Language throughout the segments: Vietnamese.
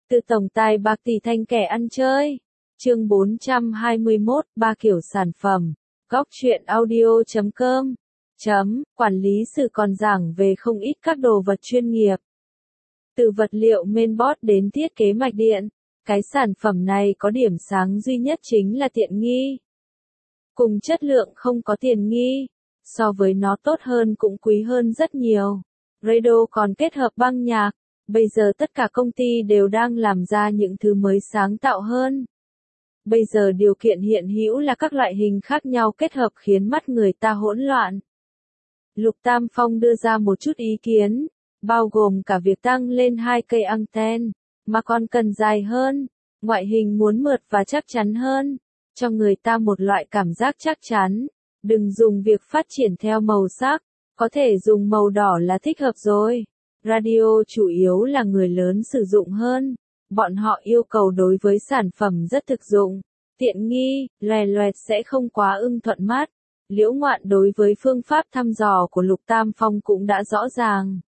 Từ tổng tài bạc tỷ thành kẻ ăn chơi. Chương 421, ba kiểu sản phẩm. Góc truyện audio.com. Quản lý sự còn giảng về không ít các đồ vật chuyên nghiệp. Từ vật liệu mainboard đến thiết kế mạch điện, cái sản phẩm này có điểm sáng duy nhất chính là tiện nghi. Cùng chất lượng không có tiền nghi, so với nó tốt hơn cũng quý hơn rất nhiều. Radio còn kết hợp băng nhạc. Bây giờ tất cả công ty đều đang làm ra những thứ mới sáng tạo hơn. Bây giờ điều kiện hiện hữu là các loại hình khác nhau kết hợp khiến mắt người ta hỗn loạn. Lục Tam Phong đưa ra một chút ý kiến, bao gồm cả việc tăng lên 2 cây anten, mà còn cần dài hơn, ngoại hình muốn mượt và chắc chắn hơn, cho người ta một loại cảm giác chắc chắn. Đừng dùng việc phát triển theo màu sắc, có thể dùng màu đỏ là thích hợp rồi. Radio chủ yếu là người lớn sử dụng hơn. Bọn họ yêu cầu đối với sản phẩm rất thực dụng, tiện nghi, loè loẹt sẽ không quá ưng thuận mắt. Liễu Ngoạn đối với phương pháp thăm dò của Lục Tam Phong cũng đã rõ ràng.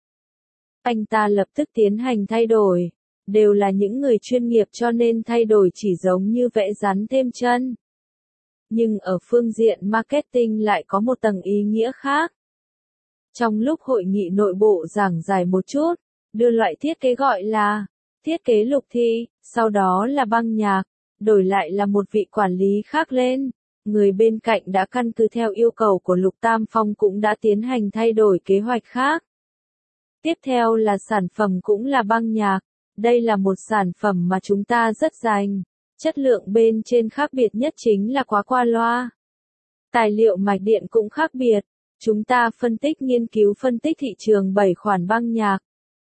Anh ta lập tức tiến hành thay đổi. Đều là những người chuyên nghiệp cho nên thay đổi chỉ giống như vẽ rắn thêm chân. Nhưng ở phương diện marketing lại có một tầng ý nghĩa khác. Trong lúc hội nghị nội bộ giảng giải một chút, đưa loại thiết kế gọi là thiết kế lục thị, sau đó là băng nhạc, đổi lại là một vị quản lý khác lên. Người bên cạnh đã căn cứ theo yêu cầu của Lục Tam Phong cũng đã tiến hành thay đổi kế hoạch khác. Tiếp theo là sản phẩm cũng là băng nhạc. Đây là một sản phẩm mà chúng ta rất dành. Chất lượng bên trên khác biệt nhất chính là quá qua loa. Tài liệu mạch điện cũng khác biệt. Chúng ta nghiên cứu phân tích thị trường 7 khoản băng nhạc.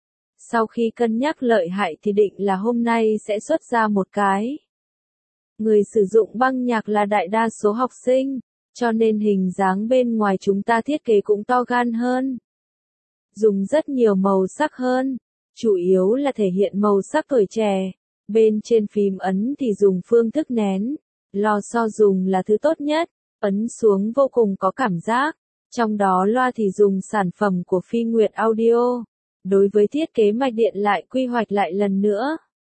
Sau khi cân nhắc lợi hại thì định là hôm nay sẽ xuất ra một cái. Người sử dụng băng nhạc là đại đa số học sinh, cho nên hình dáng bên ngoài chúng ta thiết kế cũng to gan hơn. Dùng rất nhiều màu sắc hơn, chủ yếu là thể hiện màu sắc tuổi trẻ. Bên trên phím ấn thì dùng phương thức nén, lò xo dùng là thứ tốt nhất, ấn xuống vô cùng có cảm giác. Trong đó loa thì dùng sản phẩm của Phi Nguyệt Audio. Đối với thiết kế mạch điện lại quy hoạch lại lần nữa.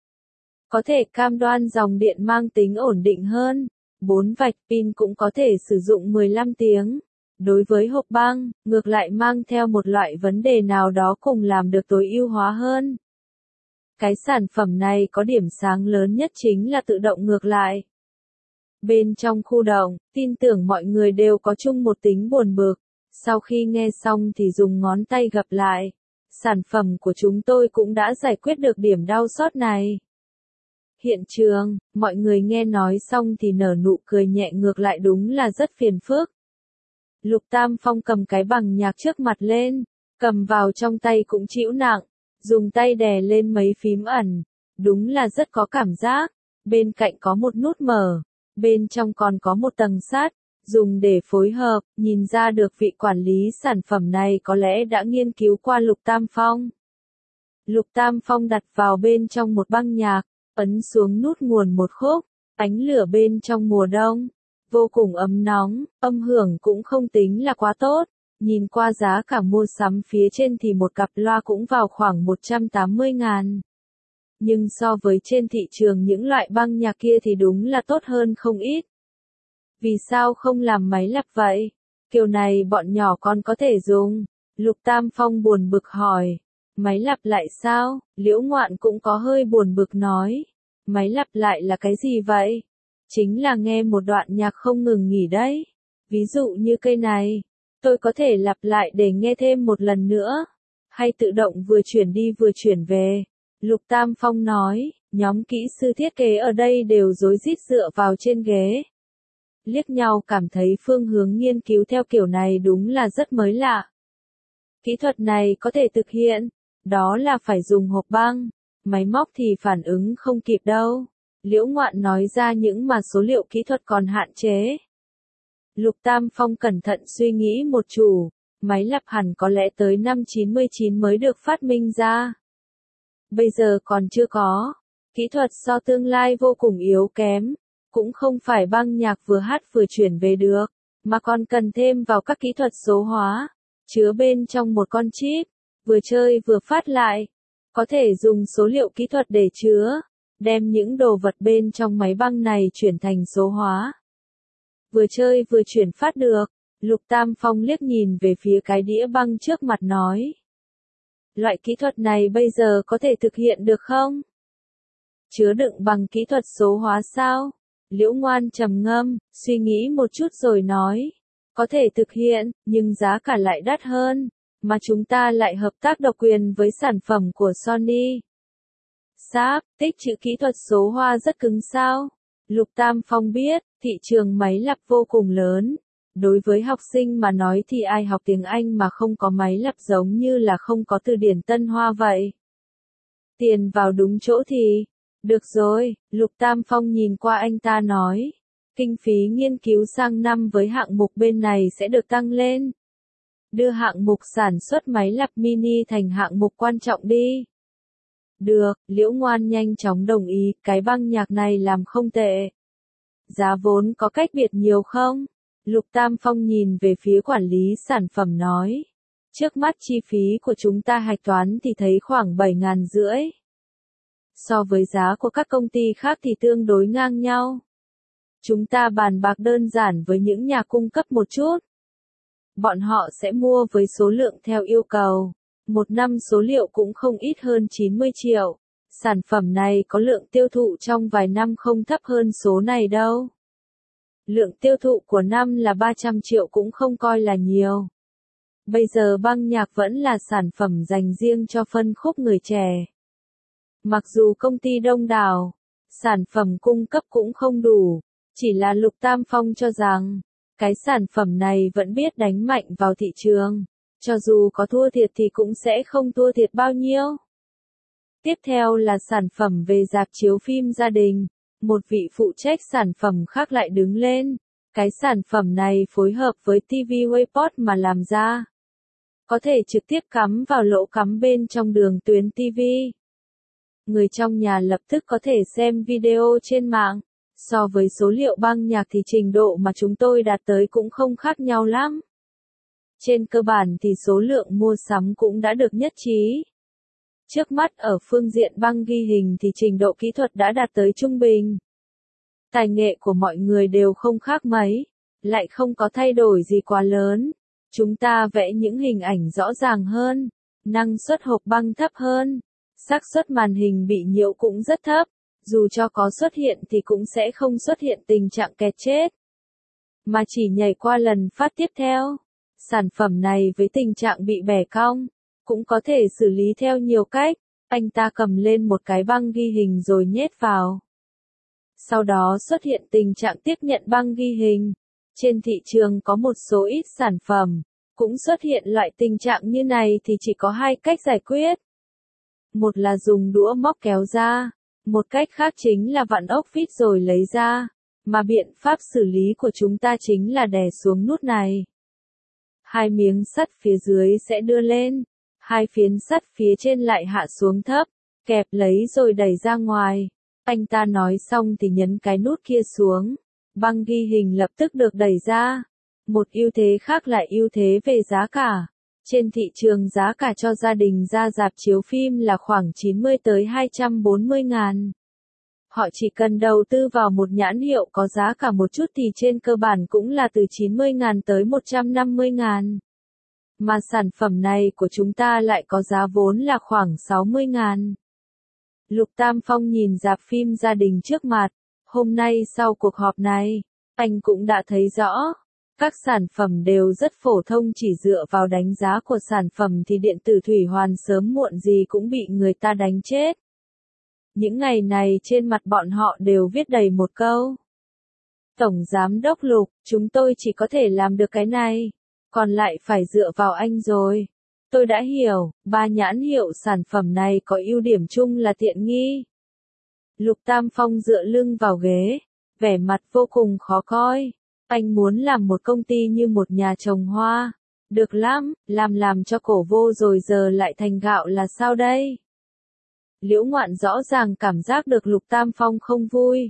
Có thể cam đoan dòng điện mang tính ổn định hơn. 4 vạch pin cũng có thể sử dụng 15 tiếng. Đối với hộp băng, ngược lại mang theo một loại vấn đề nào đó cùng làm được tối ưu hóa hơn. Cái sản phẩm này có điểm sáng lớn nhất chính là tự động ngược lại. Bên trong khu động, tin tưởng mọi người đều có chung một tính buồn bực. Sau khi nghe xong thì dùng ngón tay gập lại. Sản phẩm của chúng tôi cũng đã giải quyết được điểm đau xót này. Hiện trường, mọi người nghe nói xong thì nở nụ cười nhẹ, ngược lại đúng là rất phiền phức. Lục Tam Phong cầm cái bằng nhạc trước mặt lên, cầm vào trong tay cũng chịu nặng, dùng tay đè lên mấy phím ẩn. Đúng là rất có cảm giác. Bên cạnh có một nút mở, bên trong còn có một tầng sắt. Dùng để phối hợp, nhìn ra được vị quản lý sản phẩm này có lẽ đã nghiên cứu qua Lục Tam Phong. Lục Tam Phong đặt vào bên trong một băng nhạc, ấn xuống nút nguồn một khúc, ánh lửa bên trong mùa đông, vô cùng ấm nóng, âm hưởng cũng không tính là quá tốt. Nhìn qua giá cả mua sắm phía trên thì một cặp loa cũng vào khoảng 180.000. Nhưng so với trên thị trường những loại băng nhạc kia thì đúng là tốt hơn không ít. Vì sao không làm máy lặp vậy? Kiểu này bọn nhỏ con có thể dùng. Lục Tam Phong buồn bực hỏi. Máy lặp lại sao? Liễu Ngoạn cũng có hơi buồn bực nói. Máy lặp lại là cái gì vậy? Chính là nghe một đoạn nhạc không ngừng nghỉ đấy. Ví dụ như cây này, tôi có thể lặp lại để nghe thêm một lần nữa. Hay tự động vừa chuyển đi vừa chuyển về. Lục Tam Phong nói, nhóm kỹ sư thiết kế ở đây đều rối rít dựa vào trên ghế. Liếc nhau cảm thấy phương hướng nghiên cứu theo kiểu này đúng là rất mới lạ. Kỹ thuật này có thể thực hiện, đó là phải dùng hộp băng, máy móc thì phản ứng không kịp đâu. Liễu Ngoạn nói ra những mà số liệu kỹ thuật còn hạn chế. Lục Tam Phong cẩn thận suy nghĩ một chút, máy lặp hẳn có lẽ tới năm 99 mới được phát minh ra. Bây giờ còn chưa có, kỹ thuật so tương lai vô cùng yếu kém. Cũng không phải băng nhạc vừa hát vừa chuyển về được, mà còn cần thêm vào các kỹ thuật số hóa, chứa bên trong một con chip, vừa chơi vừa phát lại. Có thể dùng số liệu kỹ thuật để chứa, đem những đồ vật bên trong máy băng này chuyển thành số hóa. Vừa chơi vừa chuyển phát được, Lục Tam Phong liếc nhìn về phía cái đĩa băng trước mặt nói. Loại kỹ thuật này bây giờ có thể thực hiện được không? Chứa đựng bằng kỹ thuật số hóa sao? Liễu Ngoan trầm ngâm, suy nghĩ một chút rồi nói. Có thể thực hiện, nhưng giá cả lại đắt hơn, mà chúng ta lại hợp tác độc quyền với sản phẩm của Sony. Sáp, tích trữ kỹ thuật số hóa rất cứng sao? Lục Tam Phong biết, thị trường máy lặp vô cùng lớn. Đối với học sinh mà nói thì ai học tiếng Anh mà không có máy lặp giống như là không có từ điển Tân Hoa vậy. Tiền vào đúng chỗ thì, được rồi, Lục Tam Phong nhìn qua anh ta nói. Kinh phí nghiên cứu sang năm với hạng mục bên này sẽ được tăng lên. Đưa hạng mục sản xuất máy lặp mini thành hạng mục quan trọng đi. Được, Liễu Ngoan nhanh chóng đồng ý, cái băng nhạc này làm không tệ. Giá vốn có cách biệt nhiều không? Lục Tam Phong nhìn về phía quản lý sản phẩm nói. Trước mắt chi phí của chúng ta hạch toán thì thấy khoảng 7.500. So với giá của các công ty khác thì tương đối ngang nhau. Chúng ta bàn bạc đơn giản với những nhà cung cấp một chút. Bọn họ sẽ mua với số lượng theo yêu cầu. Một năm số liệu cũng không ít hơn 90 triệu. Sản phẩm này có lượng tiêu thụ trong vài năm không thấp hơn số này đâu. Lượng tiêu thụ của năm là 300 triệu cũng không coi là nhiều. Bây giờ băng nhạc vẫn là sản phẩm dành riêng cho phân khúc người trẻ. Mặc dù công ty đông đảo, sản phẩm cung cấp cũng không đủ, chỉ là Lục Tam Phong cho rằng, cái sản phẩm này vẫn biết đánh mạnh vào thị trường, cho dù có thua thiệt thì cũng sẽ không thua thiệt bao nhiêu. Tiếp theo là sản phẩm về rạp chiếu phim gia đình, một vị phụ trách sản phẩm khác lại đứng lên, cái sản phẩm này phối hợp với TV Wayport mà làm ra. Có thể trực tiếp cắm vào lỗ cắm bên trong đường tuyến TV. Người trong nhà lập tức có thể xem video trên mạng. So với số liệu băng nhạc thì trình độ mà chúng tôi đạt tới cũng không khác nhau lắm. Trên cơ bản thì số lượng mua sắm cũng đã được nhất trí. Trước mắt ở phương diện băng ghi hình thì trình độ kỹ thuật đã đạt tới trung bình. Tài nghệ của mọi người đều không khác mấy, lại không có thay đổi gì quá lớn. Chúng ta vẽ những hình ảnh rõ ràng hơn, năng suất hộp băng thấp hơn, xác suất màn hình bị nhiễu cũng rất thấp, dù cho có xuất hiện thì cũng sẽ không xuất hiện tình trạng kẹt chết, mà chỉ nhảy qua lần phát tiếp theo. Sản phẩm này với tình trạng bị bẻ cong, cũng có thể xử lý theo nhiều cách. Anh ta cầm lên một cái băng ghi hình rồi nhét vào. Sau đó xuất hiện tình trạng tiếp nhận băng ghi hình. Trên thị trường có một số ít sản phẩm, cũng xuất hiện loại tình trạng như này thì chỉ có hai cách giải quyết. Một là dùng đũa móc kéo ra, một cách khác chính là vặn ốc vít rồi lấy ra, mà biện pháp xử lý của chúng ta chính là đè xuống nút này. Hai miếng sắt phía dưới sẽ đưa lên, hai phiến sắt phía trên lại hạ xuống thấp, kẹp lấy rồi đẩy ra ngoài. Anh ta nói xong thì nhấn cái nút kia xuống, băng ghi hình lập tức được đẩy ra. Một ưu thế khác là ưu thế về giá cả. Trên thị trường giá cả cho gia đình ra rạp chiếu phim là khoảng 90 tới 240 ngàn. Họ chỉ cần đầu tư vào một nhãn hiệu có giá cả một chút thì trên cơ bản cũng là từ 90 ngàn tới 150 ngàn. Mà sản phẩm này của chúng ta lại có giá vốn là khoảng 60 ngàn. Lục Tam Phong nhìn rạp phim gia đình trước mặt. Hôm nay sau cuộc họp này, anh cũng đã thấy rõ. Các sản phẩm đều rất phổ thông, chỉ dựa vào đánh giá của sản phẩm thì điện tử thủy hoàn sớm muộn gì cũng bị người ta đánh chết. Những ngày này trên mặt bọn họ đều viết đầy một câu. Tổng Giám đốc Lục, chúng tôi chỉ có thể làm được cái này, còn lại phải dựa vào anh rồi. Tôi đã hiểu, ba nhãn hiệu sản phẩm này có ưu điểm chung là tiện nghi. Lục Tam Phong dựa lưng vào ghế, vẻ mặt vô cùng khó coi. Anh muốn làm một công ty như một nhà trồng hoa. Được lắm, làm cho cổ vô rồi giờ lại thành gạo là sao đây? Liễu Ngoạn rõ ràng cảm giác được Lục Tam Phong không vui.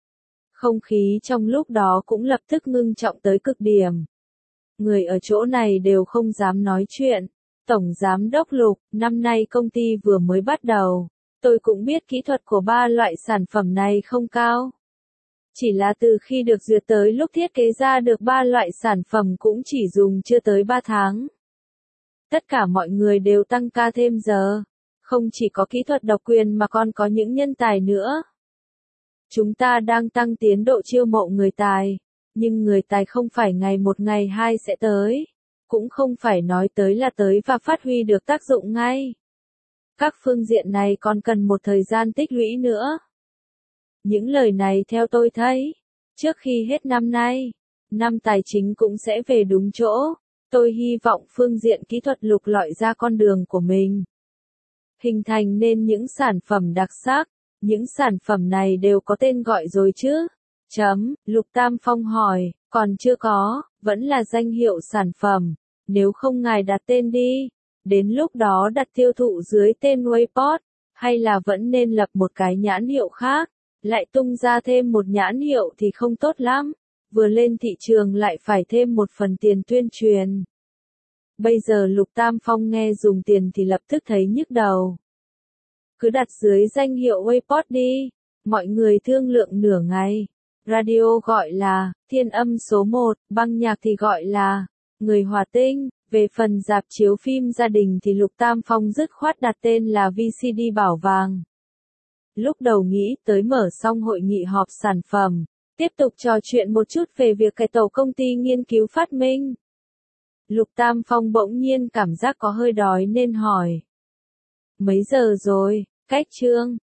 Không khí trong lúc đó cũng lập tức ngưng trọng tới cực điểm. Người ở chỗ này đều không dám nói chuyện. Tổng Giám đốc Lục, năm nay công ty vừa mới bắt đầu. Tôi cũng biết kỹ thuật của ba loại sản phẩm này không cao. Chỉ là từ khi được duyệt tới lúc thiết kế ra được ba loại sản phẩm cũng chỉ dùng chưa tới 3 tháng. Tất cả mọi người đều tăng ca thêm giờ. Không chỉ có kỹ thuật độc quyền mà còn có những nhân tài nữa. Chúng ta đang tăng tiến độ chiêu mộ người tài. Nhưng người tài không phải ngày một ngày hai sẽ tới. Cũng không phải nói tới là tới và phát huy được tác dụng ngay. Các phương diện này còn cần một thời gian tích lũy nữa. Những lời này theo tôi thấy, trước khi hết năm nay, năm tài chính cũng sẽ về đúng chỗ. Tôi hy vọng phương diện kỹ thuật lục lọi ra con đường của mình. Hình thành nên những sản phẩm đặc sắc. Những sản phẩm này đều có tên gọi rồi chứ? Lục Tam Phong hỏi, còn chưa có, vẫn là danh hiệu sản phẩm. Nếu không ngài đặt tên đi. Đến lúc đó đặt tiêu thụ dưới tên Waypod, hay là vẫn nên lập một cái nhãn hiệu khác, lại tung ra thêm một nhãn hiệu thì không tốt lắm, vừa lên thị trường lại phải thêm một phần tiền tuyên truyền. Bây giờ Lục Tam Phong nghe dùng tiền thì lập tức thấy nhức đầu. Cứ đặt dưới danh hiệu Waypod đi, mọi người thương lượng nửa ngày. Radio gọi là Thiên Âm số 1, băng nhạc thì gọi là Người Hòa Tinh. Về phần rạp chiếu phim gia đình thì Lục Tam Phong dứt khoát đặt tên là VCD Bảo Vàng. Lúc đầu nghĩ tới mở xong hội nghị họp sản phẩm, tiếp tục trò chuyện một chút về việc cải tổ công ty nghiên cứu phát minh. Lục Tam Phong bỗng nhiên cảm giác có hơi đói nên hỏi. Mấy giờ rồi, cách chương?